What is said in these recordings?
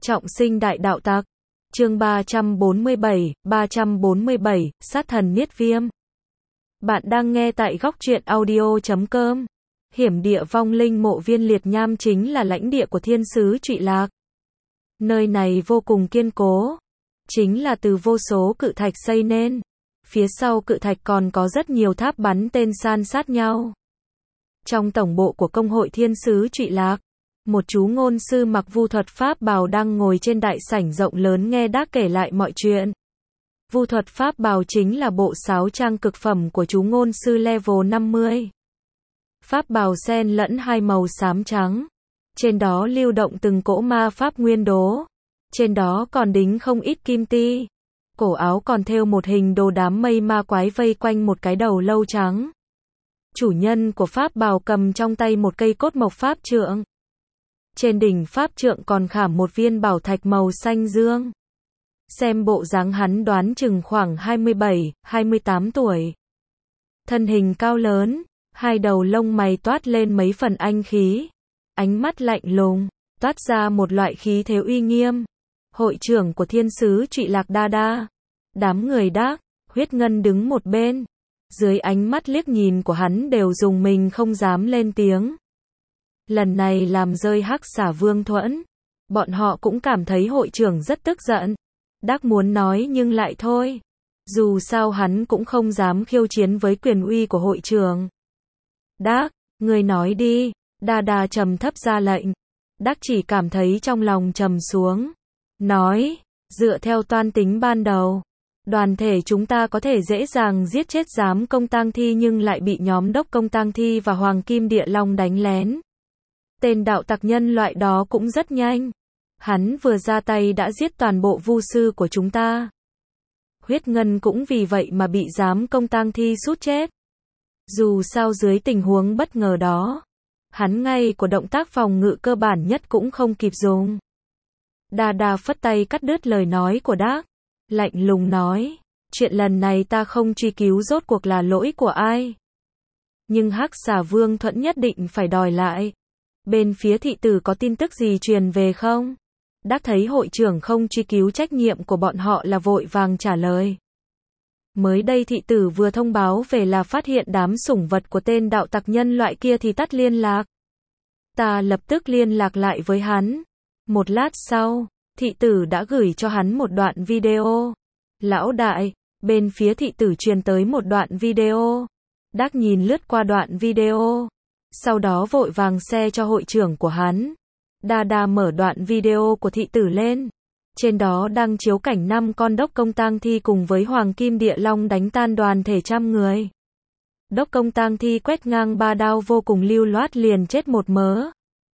Trọng sinh đại đạo tặc. Chương 347, sát thần niết viêm. Bạn đang nghe tại góc truyện audio.com. Hiểm địa vong linh mộ Viên Liệt Nham chính là lãnh địa của thiên sứ Trụy Lạc. Nơi này vô cùng kiên cố, chính là từ vô số cự thạch xây nên. Phía sau cự thạch còn có rất nhiều tháp bắn tên san sát nhau. Trong tổng bộ của công hội thiên sứ Trụy Lạc, một chú ngôn sư mặc vu thuật pháp bào đang ngồi trên đại sảnh rộng lớn nghe Đác kể lại mọi chuyện. Vu thuật pháp bào chính là bộ sáo trang cực phẩm của chú ngôn sư level 50. Pháp bào xen lẫn hai màu xám trắng. Trên đó lưu động từng cỗ ma pháp nguyên đố. Trên đó còn đính không ít kim ti. Cổ áo còn thêu một hình đồ đám mây ma quái vây quanh một cái đầu lâu trắng. Chủ nhân của pháp bào cầm trong tay một cây cốt mộc pháp trượng. Trên đỉnh pháp trượng còn khảm một viên bảo thạch màu xanh dương. Xem bộ dáng hắn đoán chừng khoảng 27, 28 tuổi. Thân hình cao lớn, hai đầu lông mày toát lên mấy phần anh khí. Ánh mắt lạnh lùng, toát ra một loại khí thế uy nghiêm. Hội trưởng của thiên sứ Trụy Lạc Đa Đa. Đám người Đác, Huyết Ngân đứng một bên. Dưới ánh mắt liếc nhìn của hắn đều dùng mình không dám lên tiếng. Lần này làm rơi Hắc Xà Vương Thuẫn. Bọn họ cũng cảm thấy hội trưởng rất tức giận. Đác muốn nói nhưng lại thôi. Dù sao hắn cũng không dám khiêu chiến với quyền uy của hội trưởng. Đác, người nói đi. Đa Đa trầm thấp ra lệnh. Đác chỉ cảm thấy trong lòng trầm xuống. Nói, dựa theo toan tính ban đầu, đoàn thể chúng ta có thể dễ dàng giết chết giám công tang thi nhưng lại bị nhóm đốc công tang thi và Hoàng Kim Địa Long đánh lén. Tên đạo tặc nhân loại đó cũng rất nhanh. Hắn vừa ra tay đã giết toàn bộ vu sư của chúng ta. Huyết Ngân cũng vì vậy mà bị giám công tang thi sút chết. Dù sao dưới tình huống bất ngờ đó, hắn ngay của động tác phòng ngự cơ bản nhất cũng không kịp dùng. Đa Đa phất tay cắt đứt lời nói của Đác. Lạnh lùng nói, chuyện lần này ta không truy cứu rốt cuộc là lỗi của ai. Nhưng Hắc Xà Vương Thuẫn nhất định phải đòi lại. Bên phía thị tử có tin tức gì truyền về không? Đác thấy hội trưởng không truy cứu trách nhiệm của bọn họ là vội vàng trả lời. Mới đây thị tử vừa thông báo về là phát hiện đám sủng vật của tên đạo tặc nhân loại kia thì tắt liên lạc. Ta lập tức liên lạc lại với hắn. Một lát sau, thị tử đã gửi cho hắn một đoạn video. Lão đại, bên phía thị tử truyền tới một đoạn video. Đác nhìn lướt qua đoạn video. Sau đó vội vàng share cho hội trưởng của hắn. Đa Đa mở đoạn video của thị tử lên. Trên đó đang chiếu cảnh 5 con đốc công tang thi cùng với Hoàng Kim Địa Long đánh tan đoàn thể trăm người. Đốc công tang thi quét ngang 3 đao vô cùng lưu loát liền chết một mớ.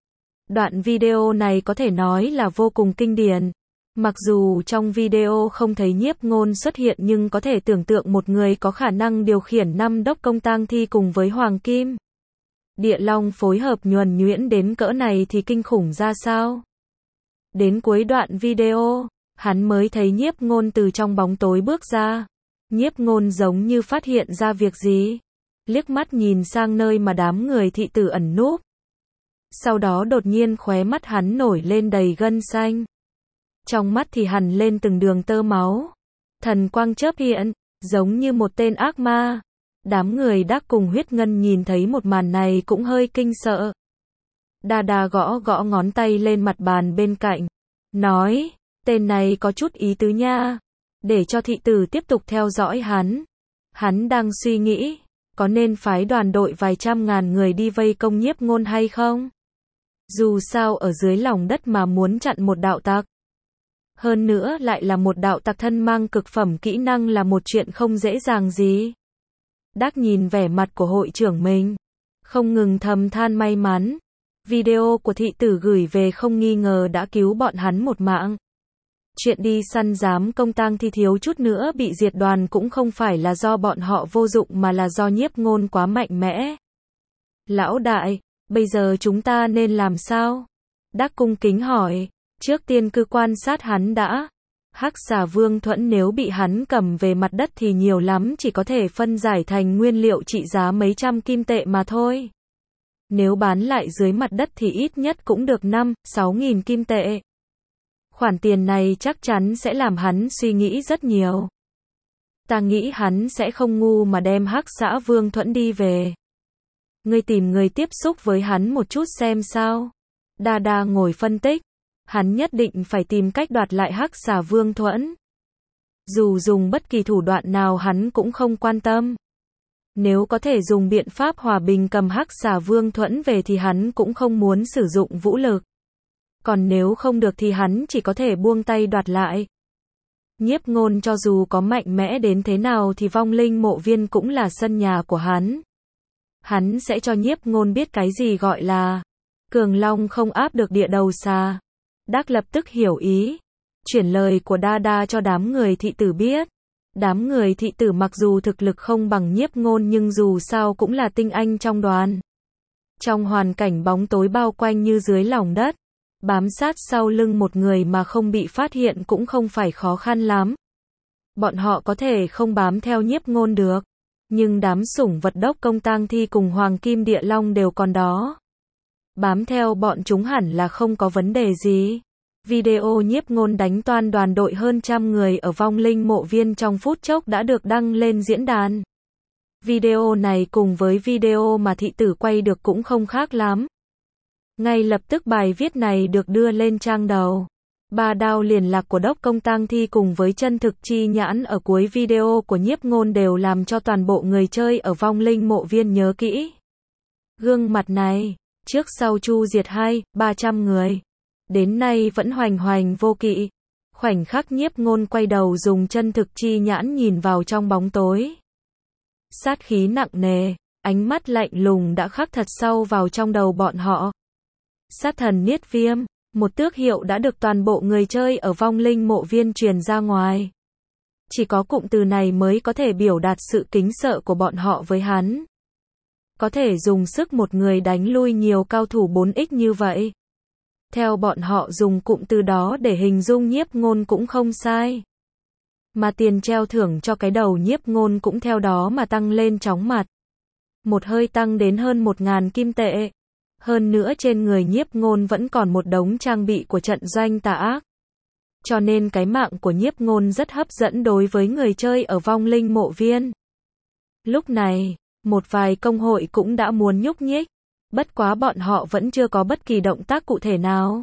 Đoạn video này có thể nói là vô cùng kinh điển. Mặc dù trong video không thấy Nhiếp Ngôn xuất hiện nhưng có thể tưởng tượng một người có khả năng điều khiển 5 đốc công tang thi cùng với Hoàng Kim Địa Long phối hợp nhuần nhuyễn đến cỡ này thì kinh khủng ra sao. Đến cuối đoạn video, hắn mới thấy Nhiếp Ngôn từ trong bóng tối bước ra. Nhiếp Ngôn giống như phát hiện ra việc gì. Liếc mắt nhìn sang nơi mà đám người thị tử ẩn núp. Sau đó đột nhiên khóe mắt hắn nổi lên đầy gân xanh. Trong mắt thì hằn lên từng đường tơ máu. Thần quang chớp hiện, giống như một tên ác ma. Đám người Đác cùng Huyết Ngân nhìn thấy một màn này cũng hơi kinh sợ. Đa Đa gõ gõ ngón tay lên mặt bàn bên cạnh. Nói, tên này có chút ý tứ nha. Để cho thị tử tiếp tục theo dõi hắn. Hắn đang suy nghĩ, có nên phái đoàn đội vài trăm ngàn người đi vây công Nhiếp Ngôn hay không? Dù sao ở dưới lòng đất mà muốn chặn một đạo tặc. Hơn nữa lại là một đạo tặc thân mang cực phẩm kỹ năng là một chuyện không dễ dàng gì. Đác nhìn vẻ mặt của hội trưởng mình. Không ngừng thầm than may mắn. Video của thị tử gửi về không nghi ngờ đã cứu bọn hắn một mạng. Chuyện đi săn giám công tang thi thiếu chút nữa bị diệt đoàn cũng không phải là do bọn họ vô dụng mà là do Nhiếp Ngôn quá mạnh mẽ. Lão đại, bây giờ chúng ta nên làm sao? Đác cung kính hỏi. Trước tiên cứ quan sát hắn đã. Hắc Xà Vương Thuẫn nếu bị hắn cầm về mặt đất thì nhiều lắm chỉ có thể phân giải thành nguyên liệu trị giá mấy trăm kim tệ mà thôi. Nếu bán lại dưới mặt đất thì ít nhất cũng được 5, 6 nghìn kim tệ. Khoản tiền này chắc chắn sẽ làm hắn suy nghĩ rất nhiều. Ta nghĩ hắn sẽ không ngu mà đem Hắc Xã Vương Thuẫn đi về. Ngươi tìm người tiếp xúc với hắn một chút xem sao. Đa Đa ngồi phân tích. Hắn nhất định phải tìm cách đoạt lại Hắc Xà Vương Thuẫn. Dù dùng bất kỳ thủ đoạn nào hắn cũng không quan tâm. Nếu có thể dùng biện pháp hòa bình cầm Hắc Xà Vương Thuẫn về thì hắn cũng không muốn sử dụng vũ lực. Còn nếu không được thì hắn chỉ có thể buông tay đoạt lại. Nhiếp Ngôn cho dù có mạnh mẽ đến thế nào thì vong linh mộ viên cũng là sân nhà của hắn. Hắn sẽ cho Nhiếp Ngôn biết cái gì gọi là cường long không áp được địa đầu xà. Đắc lập tức hiểu ý. Chuyển lời của Đa Đa cho đám người thị tử biết. Đám người thị tử mặc dù thực lực không bằng Nhiếp Ngôn nhưng dù sao cũng là tinh anh trong đoàn. Trong hoàn cảnh bóng tối bao quanh như dưới lòng đất, bám sát sau lưng một người mà không bị phát hiện cũng không phải khó khăn lắm. Bọn họ có thể không bám theo Nhiếp Ngôn được, nhưng đám sủng vật đốc công tang thi cùng Hoàng Kim Địa Long đều còn đó. Bám theo bọn chúng hẳn là không có vấn đề gì. Video Nhiếp Ngôn đánh toan đoàn đội hơn 100 người ở vong linh mộ viên trong phút chốc đã được đăng lên diễn đàn. Video này cùng với video mà thị tử quay được cũng không khác lắm. Ngay lập tức bài viết này được đưa lên trang đầu. 3 đao liền lạc của đốc công tang thi cùng với chân thực chi nhãn ở cuối video của Nhiếp Ngôn đều làm cho toàn bộ người chơi ở vong linh mộ viên nhớ kỹ. Gương mặt này, trước sau chu diệt 200-300 người. Đến nay vẫn hoành hoành vô kỵ. Khoảnh khắc Nhiếp Ngôn quay đầu dùng chân thực chi nhãn nhìn vào trong bóng tối. Sát khí nặng nề, ánh mắt lạnh lùng đã khắc thật sâu vào trong đầu bọn họ. Sát thần Niết Viêm, một tước hiệu đã được toàn bộ người chơi ở vong linh mộ viên truyền ra ngoài. Chỉ có cụm từ này mới có thể biểu đạt sự kính sợ của bọn họ với hắn. Có thể dùng sức một người đánh lui nhiều cao thủ 4x như vậy. Theo bọn họ dùng cụm từ đó để hình dung Nhiếp Ngôn cũng không sai. Mà tiền treo thưởng cho cái đầu Nhiếp Ngôn cũng theo đó mà tăng lên chóng mặt. Một hơi tăng đến hơn 1.000 kim tệ. Hơn nữa trên người Nhiếp Ngôn vẫn còn một đống trang bị của trận doanh tà ác. Cho nên cái mạng của Nhiếp Ngôn rất hấp dẫn đối với người chơi ở vong linh mộ viên. Lúc này, một vài công hội cũng đã muốn nhúc nhích. Bất quá bọn họ vẫn chưa có bất kỳ động tác cụ thể nào.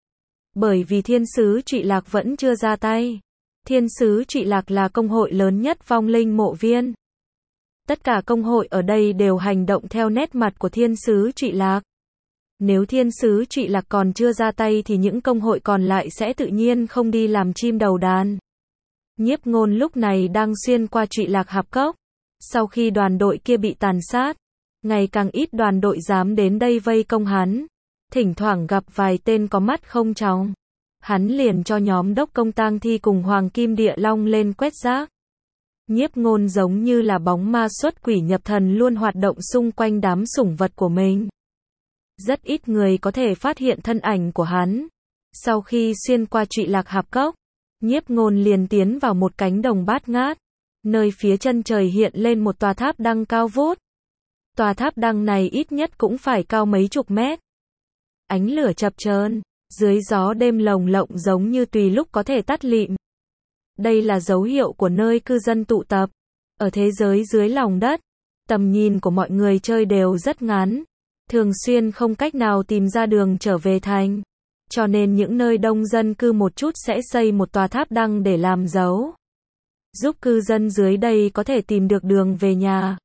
Bởi vì Thiên Sứ Trụy Lạc vẫn chưa ra tay. Thiên Sứ Trụy Lạc là công hội lớn nhất vong linh mộ viên. Tất cả công hội ở đây đều hành động theo nét mặt của Thiên Sứ Trụy Lạc. Nếu Thiên Sứ Trụy Lạc còn chưa ra tay thì những công hội còn lại sẽ tự nhiên không đi làm chim đầu đàn. Nhiếp Ngôn lúc này đang xuyên qua Trụy Lạc Hạp Cốc. Sau khi đoàn đội kia bị tàn sát, ngày càng ít đoàn đội dám đến đây vây công hắn. Thỉnh thoảng gặp vài tên có mắt không tròng. Hắn liền cho nhóm đốc công tang thi cùng Hoàng Kim Địa Long lên quét rác. Nhiếp Ngôn giống như là bóng ma xuất quỷ nhập thần luôn hoạt động xung quanh đám sủng vật của mình. Rất ít người có thể phát hiện thân ảnh của hắn. Sau khi xuyên qua Trụy Lạc Hạp Cốc, Nhiếp Ngôn liền tiến vào một cánh đồng bát ngát. Nơi phía chân trời hiện lên một tòa tháp đăng cao vút. Tòa tháp đăng này ít nhất cũng phải cao mấy chục mét. Ánh lửa chập chờn, dưới gió đêm lồng lộng giống như tùy lúc có thể tắt lịm. Đây là dấu hiệu của nơi cư dân tụ tập. Ở thế giới dưới lòng đất, tầm nhìn của mọi người chơi đều rất ngắn. Thường xuyên không cách nào tìm ra đường trở về thành. Cho nên những nơi đông dân cư một chút sẽ xây một tòa tháp đăng để làm dấu. Giúp cư dân dưới đây có thể tìm được đường về nhà.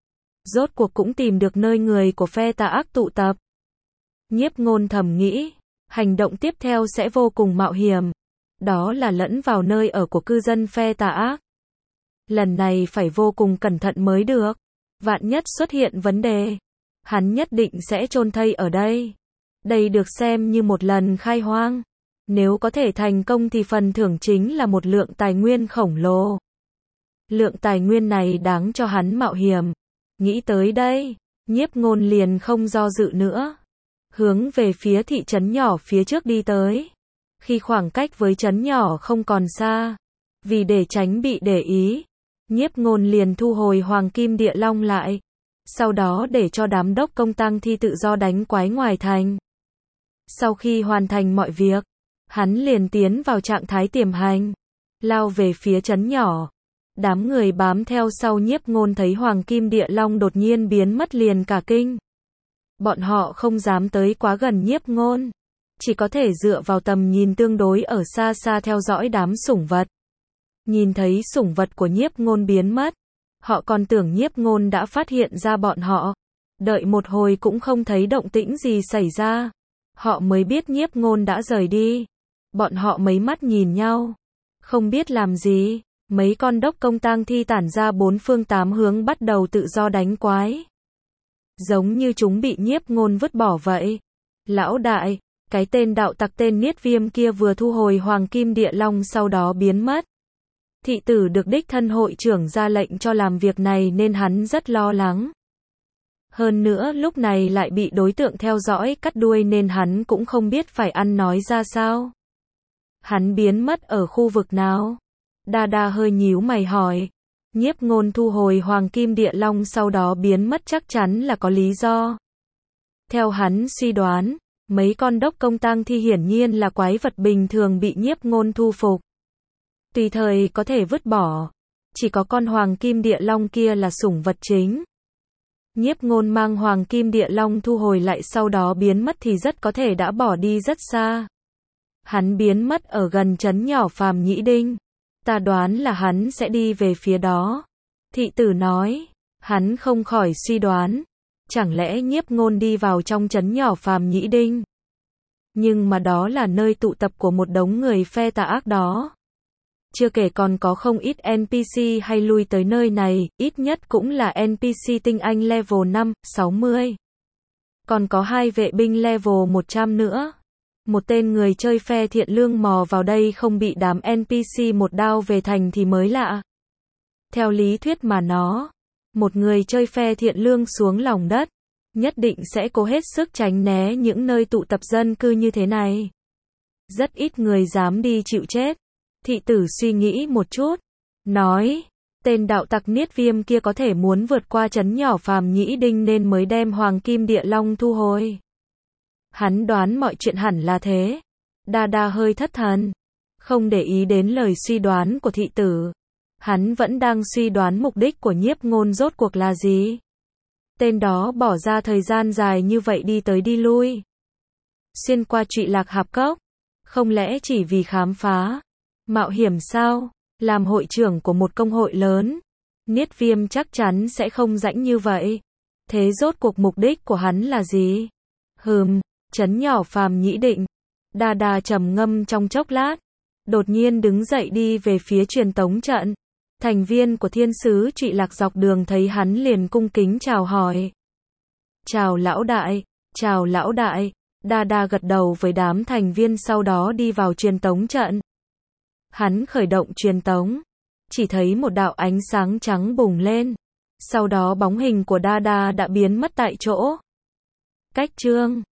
Rốt cuộc cũng tìm được nơi người của phe tà ác tụ tập. Nhiếp Ngôn thầm nghĩ, hành động tiếp theo sẽ vô cùng mạo hiểm. Đó là lẫn vào nơi ở của cư dân phe tà ác. Lần này phải vô cùng cẩn thận mới được. Vạn nhất xuất hiện vấn đề, hắn nhất định sẽ chôn thây ở đây. Đây được xem như một lần khai hoang. Nếu có thể thành công thì phần thưởng chính là một lượng tài nguyên khổng lồ. Lượng tài nguyên này đáng cho hắn mạo hiểm. Nghĩ tới đây, Nhiếp Ngôn liền không do dự nữa. Hướng về phía thị trấn nhỏ phía trước đi tới. Khi khoảng cách với trấn nhỏ không còn xa, vì để tránh bị để ý, Nhiếp Ngôn liền thu hồi Hoàng Kim Địa Long lại. Sau đó để cho đám đốc công tang thi tự do đánh quái ngoài thành. Sau khi hoàn thành mọi việc, hắn liền tiến vào trạng thái tiềm hành, lao về phía trấn nhỏ. Đám người bám theo sau Nhiếp Ngôn thấy Hoàng Kim Địa Long đột nhiên biến mất liền cả kinh. Bọn họ không dám tới quá gần Nhiếp Ngôn, chỉ có thể dựa vào tầm nhìn tương đối ở xa xa theo dõi đám sủng vật. Nhìn thấy sủng vật của Nhiếp Ngôn biến mất, họ còn tưởng Nhiếp Ngôn đã phát hiện ra bọn họ. Đợi một hồi cũng không thấy động tĩnh gì xảy ra. Họ mới biết Nhiếp Ngôn đã rời đi. Bọn họ mấy mắt nhìn nhau, không biết làm gì. Mấy con đốc công tang thi tản ra bốn phương tám hướng bắt đầu tự do đánh quái. Giống như chúng bị Nhiếp Ngôn vứt bỏ vậy. Lão đại, cái tên đạo tặc tên Niết Viêm kia vừa thu hồi Hoàng Kim Địa Long sau đó biến mất. Thị tử được đích thân hội trưởng ra lệnh cho làm việc này nên hắn rất lo lắng. Hơn nữa lúc này lại bị đối tượng theo dõi cắt đuôi nên hắn cũng không biết phải ăn nói ra sao. Hắn biến mất ở khu vực nào? Đa Đa hơi nhíu mày hỏi. Nhiếp Ngôn thu hồi Hoàng Kim Địa Long sau đó biến mất chắc chắn là có lý do. Theo hắn suy đoán, mấy con đốc công tang thi hiển nhiên là quái vật bình thường bị Nhiếp Ngôn thu phục. Tùy thời có thể vứt bỏ. Chỉ có con Hoàng Kim Địa Long kia là sủng vật chính. Nhiếp Ngôn mang Hoàng Kim Địa Long thu hồi lại sau đó biến mất thì rất có thể đã bỏ đi rất xa. Hắn biến mất ở gần trấn nhỏ Phàm Nhĩ Đinh. Ta đoán là hắn sẽ đi về phía đó. Thị tử nói. Hắn không khỏi suy đoán. Chẳng lẽ Nhiếp Ngôn đi vào trong trấn nhỏ Phàm Nhĩ Đinh? Nhưng mà đó là nơi tụ tập của một đống người phe tà ác đó. Chưa kể còn có không ít NPC hay lui tới nơi này, ít nhất cũng là NPC tinh anh level 5, 60. Còn có 2 vệ binh level 100 nữa. Một tên người chơi phe thiện lương mò vào đây không bị đám NPC một đao về thành thì mới lạ. Theo lý thuyết mà một người chơi phe thiện lương xuống lòng đất, nhất định sẽ cố hết sức tránh né những nơi tụ tập dân cư như thế này. Rất ít người dám đi chịu chết. Thị tử suy nghĩ một chút, nói, tên đạo tặc Niết Viêm kia có thể muốn vượt qua trấn nhỏ Phàm Nhĩ Đinh nên mới đem Hoàng Kim Địa Long thu hồi. Hắn đoán mọi chuyện hẳn là thế. Đa Đa hơi thất thần, không để ý đến lời suy đoán của thị tử. Hắn vẫn đang suy đoán mục đích của Nhiếp Ngôn rốt cuộc là gì. Tên đó bỏ ra thời gian dài như vậy đi tới đi lui, xuyên qua Trụy Lạc Hạp Cốc, không lẽ chỉ vì khám phá mạo hiểm sao? Làm hội trưởng của một công hội lớn, Niết Viêm chắc chắn sẽ không rãnh như vậy. Thế rốt cuộc mục đích của hắn là gì? Trấn nhỏ Phàm Nhĩ Định. Đa Đa trầm ngâm trong chốc lát, đột nhiên đứng dậy đi về phía truyền tống trận. Thành viên của Thiên sứ Trụy Lạc dọc đường thấy hắn liền cung kính chào hỏi. Chào lão đại, chào lão đại. Đa Đa gật đầu với đám thành viên sau đó đi vào truyền tống trận. Hắn khởi động truyền tống, chỉ thấy một đạo ánh sáng trắng bùng lên. Sau đó bóng hình của Đa Đa đã biến mất tại chỗ. Cách chương